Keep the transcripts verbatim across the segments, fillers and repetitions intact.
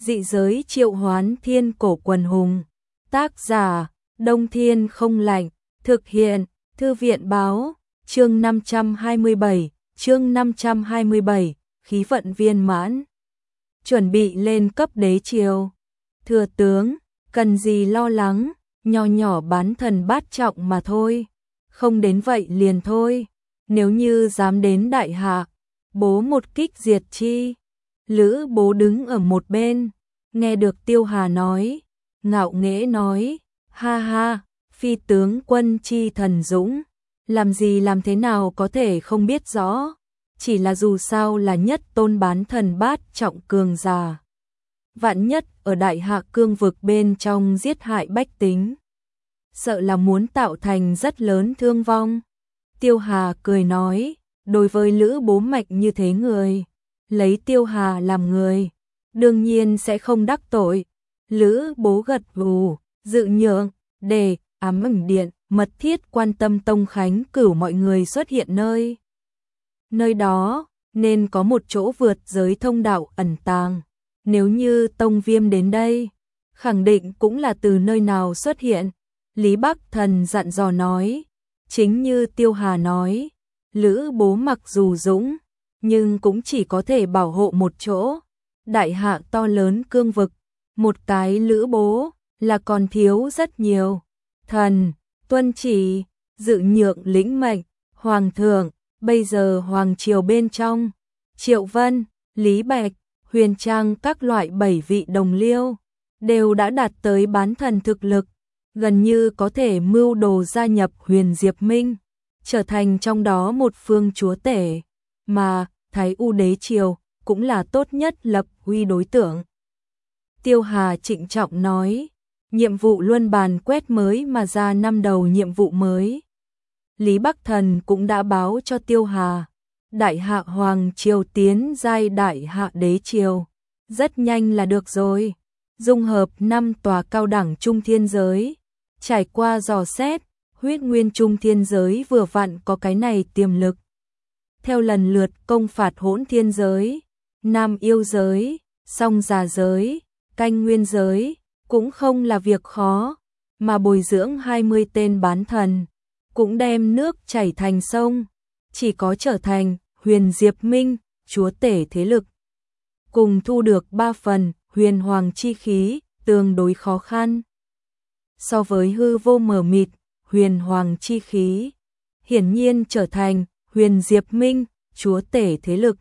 Dị giới triệu hoán thiên cổ quần hùng. Tác giả, Đông Thiên không lạnh. Thực hiện, Thư viện báo. Chương năm trăm hai mươi bảy, chương năm trăm hai mươi bảy, khí vận viên mãn. Chuẩn bị lên cấp đế triều. Thừa tướng, cần gì lo lắng, nho nhỏ bán thần bát trọng mà thôi. Không đến vậy liền thôi. Nếu như dám đến đại hạ, bố một kích diệt chi. Lữ Bố đứng ở một bên, nghe được Tiêu Hà nói, ngạo nghễ nói, ha ha, phi tướng quân chi thần dũng, làm gì làm thế nào có thể không biết rõ, chỉ là dù sao là nhất tôn bán thần bát trọng cường giả. Vạn nhất ở đại hạ cương vực bên trong giết hại bách tính, sợ là muốn tạo thành rất lớn thương vong. Tiêu Hà cười nói, đối với Lữ Bố mạnh như thế người, lấy Tiêu Hà làm người, đương nhiên sẽ không đắc tội. Lữ Bố gật gù, dự nhượng, để ám ẩn điện, mật thiết quan tâm Tông Khánh cửu mọi người xuất hiện nơi. Nơi đó, nên có một chỗ vượt giới thông đạo ẩn tàng. Nếu như Tông Viêm đến đây, khẳng định cũng là từ nơi nào xuất hiện. Lý Bắc Thần dặn dò nói, chính như Tiêu Hà nói, Lữ Bố mặc dù dũng, nhưng cũng chỉ có thể bảo hộ một chỗ. Đại hạ to lớn cương vực, một cái Lữ Bố là còn thiếu rất nhiều. Thần, tuân chỉ, dự nhượng lĩnh mệnh, hoàng thượng, bây giờ hoàng triều bên trong, Triệu Vân, Lý Bạch, Huyền Trang các loại bảy vị đồng liêu, đều đã đạt tới bán thần thực lực, gần như có thể mưu đồ gia nhập Huyền Diệp Minh, trở thành trong đó một phương chúa tể, mà Thái U đế triều cũng là tốt nhất lập uy đối tượng. Tiêu Hà trịnh trọng nói, nhiệm vụ luân bàn quét mới mà ra năm đầu nhiệm vụ mới. Lý Bắc Thần cũng đã báo cho Tiêu Hà, đại hạ hoàng triều tiến giai đại hạ đế triều, rất nhanh là được rồi. Dung hợp năm tòa cao đẳng trung thiên giới, trải qua dò xét, huyết nguyên trung thiên giới vừa vặn có cái này tiềm lực. Theo lần lượt công phạt hỗn thiên giới, nam yêu giới, song già giới, canh nguyên giới, cũng không là việc khó, mà bồi dưỡng hai mươi tên bán thần, cũng đem nước chảy thành sông, chỉ có trở thành Huyền Diệp Minh, chúa tể thế lực. Cùng thu được ba phần huyền hoàng chi khí, tương đối khó khăn. So với hư vô mờ mịt, huyền hoàng chi khí, hiển nhiên trở thành Huyền Diệp Minh, chúa tể thế lực,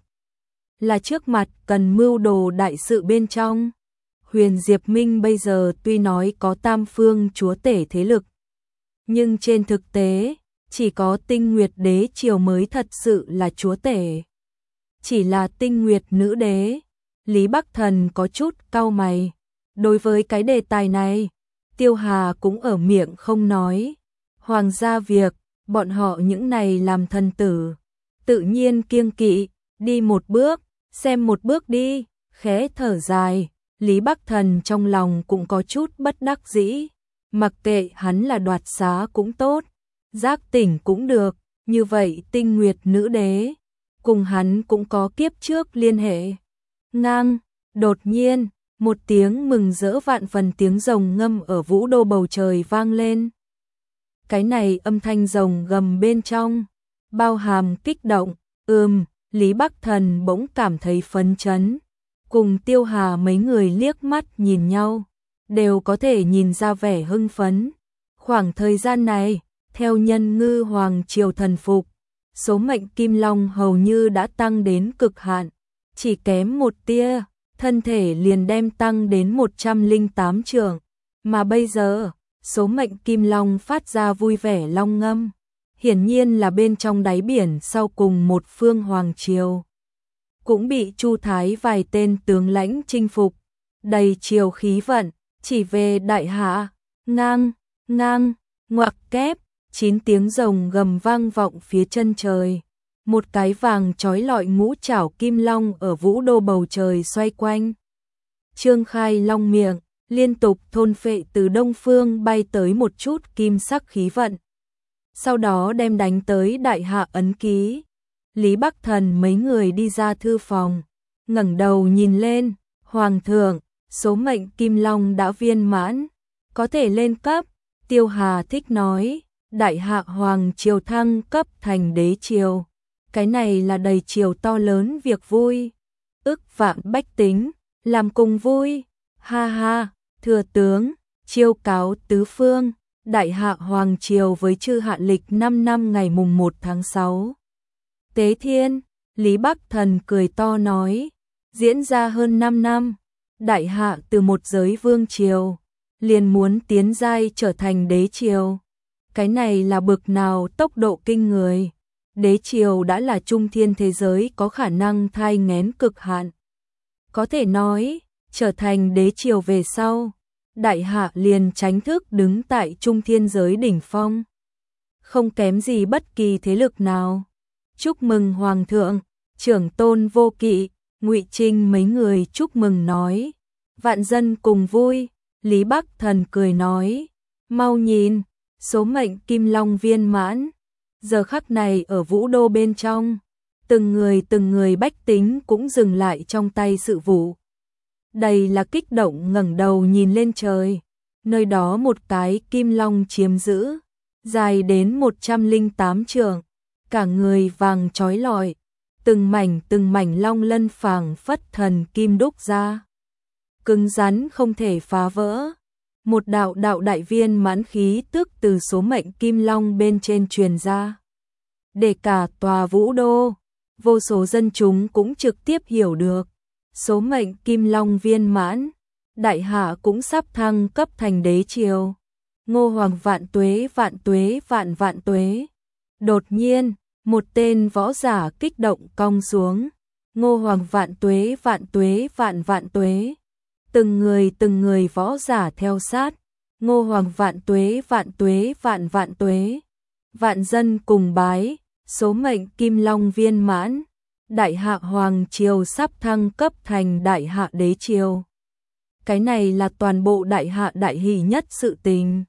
là trước mặt cần mưu đồ đại sự bên trong. Huyền Diệp Minh bây giờ tuy nói có tam phương chúa tể thế lực, nhưng trên thực tế, chỉ có Tinh Nguyệt đế triều mới thật sự là chúa tể. Chỉ là Tinh Nguyệt nữ đế, Lý Bắc Thần có chút cau mày. Đối với cái đề tài này, Tiêu Hà cũng ở miệng không nói. Hoàng gia việc, bọn họ những này làm thần tử, tự nhiên kiêng kỵ, đi một bước, xem một bước đi, khẽ thở dài. Lý Bắc Thần trong lòng cũng có chút bất đắc dĩ, mặc kệ hắn là đoạt xá cũng tốt, giác tỉnh cũng được, như vậy Tinh Nguyệt nữ đế, cùng hắn cũng có kiếp trước liên hệ. Ngang, đột nhiên, một tiếng mừng rỡ vạn phần tiếng rồng ngâm ở vũ đô bầu trời vang lên. Cái này âm thanh rồng gầm bên trong, bao hàm kích động, ừm, Lý Bắc Thần bỗng cảm thấy phấn chấn. Cùng Tiêu Hà mấy người liếc mắt nhìn nhau, đều có thể nhìn ra vẻ hưng phấn. Khoảng thời gian này, theo nhân ngư hoàng triều thần phục, số mệnh Kim Long hầu như đã tăng đến cực hạn, chỉ kém một tia, thân thể liền đem tăng đến một trăm lẻ tám trượng, mà bây giờ, số mệnh Kim Long phát ra vui vẻ long ngâm, hiển nhiên là bên trong đáy biển sau cùng một phương hoàng triều. Cũng bị Chu Thái vài tên tướng lãnh chinh phục, đầy triều khí vận, chỉ về đại hạ, ngang, ngang, ngoặc kép, chín tiếng rồng gầm vang vọng phía chân trời. Một cái vàng trói lọi ngũ trảo kim long ở vũ đô bầu trời xoay quanh. Trương khai long miệng, liên tục thôn phệ từ đông phương bay tới một chút kim sắc khí vận. Sau đó đem đánh tới đại hạ ấn ký. Lý Bắc Thần mấy người đi ra thư phòng, ngẩng đầu nhìn lên, hoàng thượng, số mệnh Kim Long đã viên mãn, có thể lên cấp. Tiêu Hà thích nói, đại hạ hoàng triều thăng cấp thành đế triều. Cái này là đầy triều to lớn việc vui. Ức vạn bách tính, làm cùng vui. Ha ha, thừa tướng, chiêu cáo tứ phương. Đại hạ hoàng triều với chư hạ lịch năm năm ngày mùng một tháng sáu. Tế thiên, Lý Bắc Thần cười to nói, diễn ra hơn năm năm. Đại hạ từ một giới vương triều, liền muốn tiến giai trở thành đế triều. Cái này là bực nào tốc độ kinh người. Đế triều đã là trung thiên thế giới có khả năng thai nghén cực hạn. Có thể nói, trở thành đế triều về sau, đại hạ liền chính thức đứng tại trung thiên giới đỉnh phong. Không kém gì bất kỳ thế lực nào. Chúc mừng Hoàng thượng, trưởng tôn Vô Kỵ, Ngụy Trinh mấy người chúc mừng nói. Vạn dân cùng vui. Lý Bắc Thần cười nói, mau nhìn, số mệnh Kim Long viên mãn. Giờ khắc này ở Vũ Đô bên trong, từng người từng người bách tính cũng dừng lại trong tay sự vụ. Đây là kích động ngẩng đầu nhìn lên trời, nơi đó một cái Kim Long chiếm giữ, dài đến một trăm lẻ tám trượng, cả người vàng chói lọi, từng mảnh từng mảnh long lân phảng phất thần kim đúc ra. Cứng rắn không thể phá vỡ. Một đạo đạo đại viên mãn khí tức từ số mệnh Kim Long bên trên truyền ra. Để cả tòa Vũ Đô, vô số dân chúng cũng trực tiếp hiểu được. Số mệnh Kim Long viên mãn, đại hạ cũng sắp thăng cấp thành đế triều. Ngô Hoàng vạn tuế vạn tuế vạn vạn tuế. Đột nhiên, một tên võ giả kích động cong xuống. Ngô Hoàng vạn tuế vạn tuế vạn vạn tuế. Từng người từng người võ giả theo sát. Ngô Hoàng vạn tuế vạn tuế vạn vạn tuế. Vạn dân cùng bái, số mệnh Kim Long viên mãn. Đại hạ hoàng triều sắp thăng cấp thành đại hạ đế triều. Cái này là toàn bộ đại hạ đại hỷ nhất sự tình.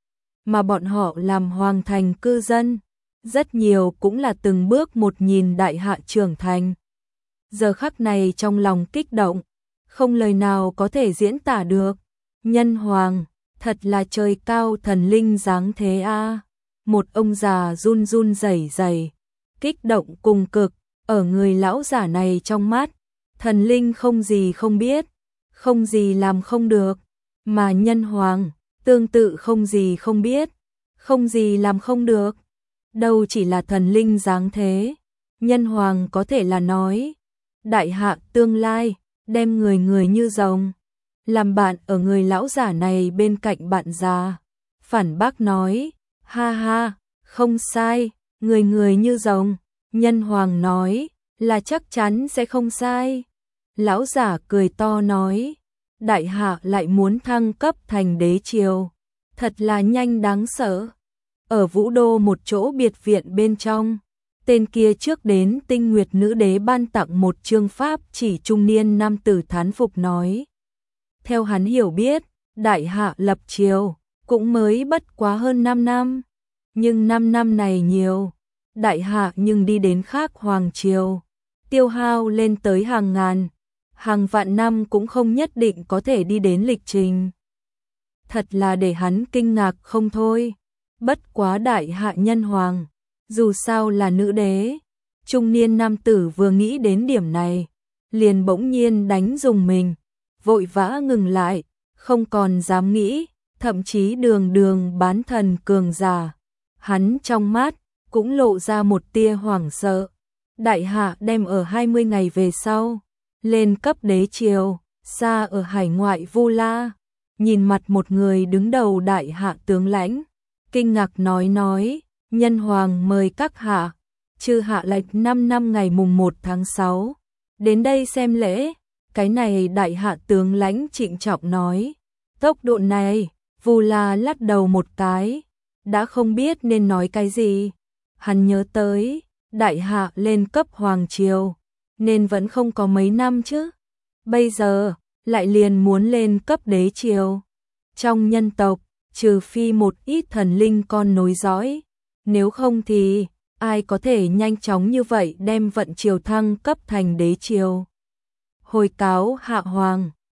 Mà bọn họ làm hoàng thành cư dân, rất nhiều cũng là từng bước một nhìn đại hạ trưởng thành. Giờ khắc này trong lòng kích động, không lời nào có thể diễn tả được. Nhân hoàng, thật là trời cao thần linh dáng thế a. Một ông già run run rẩy rẩy, kích động cùng cực, ở người lão giả này trong mắt, thần linh không gì không biết, không gì làm không được, mà nhân hoàng, tương tự không gì không biết, không gì làm không được. Đâu chỉ là thần linh dáng thế, nhân hoàng có thể là nói, đại hạ tương lai, đem người người như rồng. Làm bạn ở người lão giả này bên cạnh bạn già, phản bác nói, ha ha, không sai, người người như rồng. Nhân hoàng nói, là chắc chắn sẽ không sai. Lão giả cười to nói, đại hạ lại muốn thăng cấp thành đế triều, thật là nhanh đáng sợ. Ở Vũ Đô một chỗ biệt viện bên trong, tên kia trước đến Tinh Nguyệt Nữ Đế ban tặng một chương pháp chỉ trung niên nam tử thán phục nói. Theo hắn hiểu biết, đại hạ lập triều cũng mới bất quá hơn năm năm, nhưng năm năm này nhiều, đại hạ nhưng đi đến khác hoàng triều, tiêu hao lên tới hàng ngàn, hàng vạn năm cũng không nhất định có thể đi đến lịch trình. Thật là để hắn kinh ngạc không thôi. Bất quá đại hạ nhân hoàng, dù sao là nữ đế. Trung niên nam tử vừa nghĩ đến điểm này, liền bỗng nhiên đánh dùng mình, vội vã ngừng lại, không còn dám nghĩ, thậm chí đường đường bán thần cường giả. Hắn trong mắt cũng lộ ra một tia hoảng sợ. Đại hạ đem ở hai mươi ngày về sau, lên cấp đế triều, xa ở hải ngoại Vu La, nhìn mặt một người đứng đầu đại hạ tướng lãnh, kinh ngạc nói nói, nhân hoàng mời các hạ, chư hạ lệch năm năm ngày mùng một tháng sáu, đến đây xem lễ. Cái này đại hạ tướng lãnh trịnh trọng nói, tốc độ này, Vu La lắc đầu một cái, đã không biết nên nói cái gì. Hắn nhớ tới, đại hạ lên cấp hoàng triều, nên vẫn không có mấy năm chứ. Bây giờ, lại liền muốn lên cấp đế triều. Trong nhân tộc, trừ phi một ít thần linh con nối dõi, nếu không thì, ai có thể nhanh chóng như vậy đem vận triều thăng cấp thành đế triều. Hồi cáo hạ hoàng,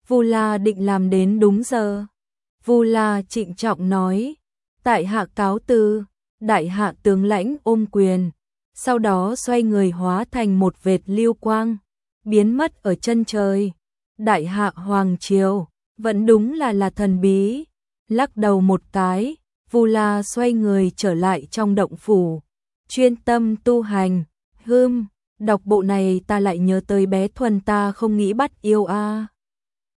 Vu La định làm đến đúng giờ. Vu La trịnh trọng nói, tại hạ cáo từ. Đại hạ tướng lãnh ôm quyền, sau đó xoay người hóa thành một vệt lưu quang, biến mất ở chân trời. Đại hạ hoàng triều, vẫn đúng là là thần bí. Lắc đầu một cái, Vu La xoay người trở lại trong động phủ, chuyên tâm tu hành. Hưm, đọc bộ này ta lại nhớ tới bé Thuần ta không nghĩ bắt yêu a.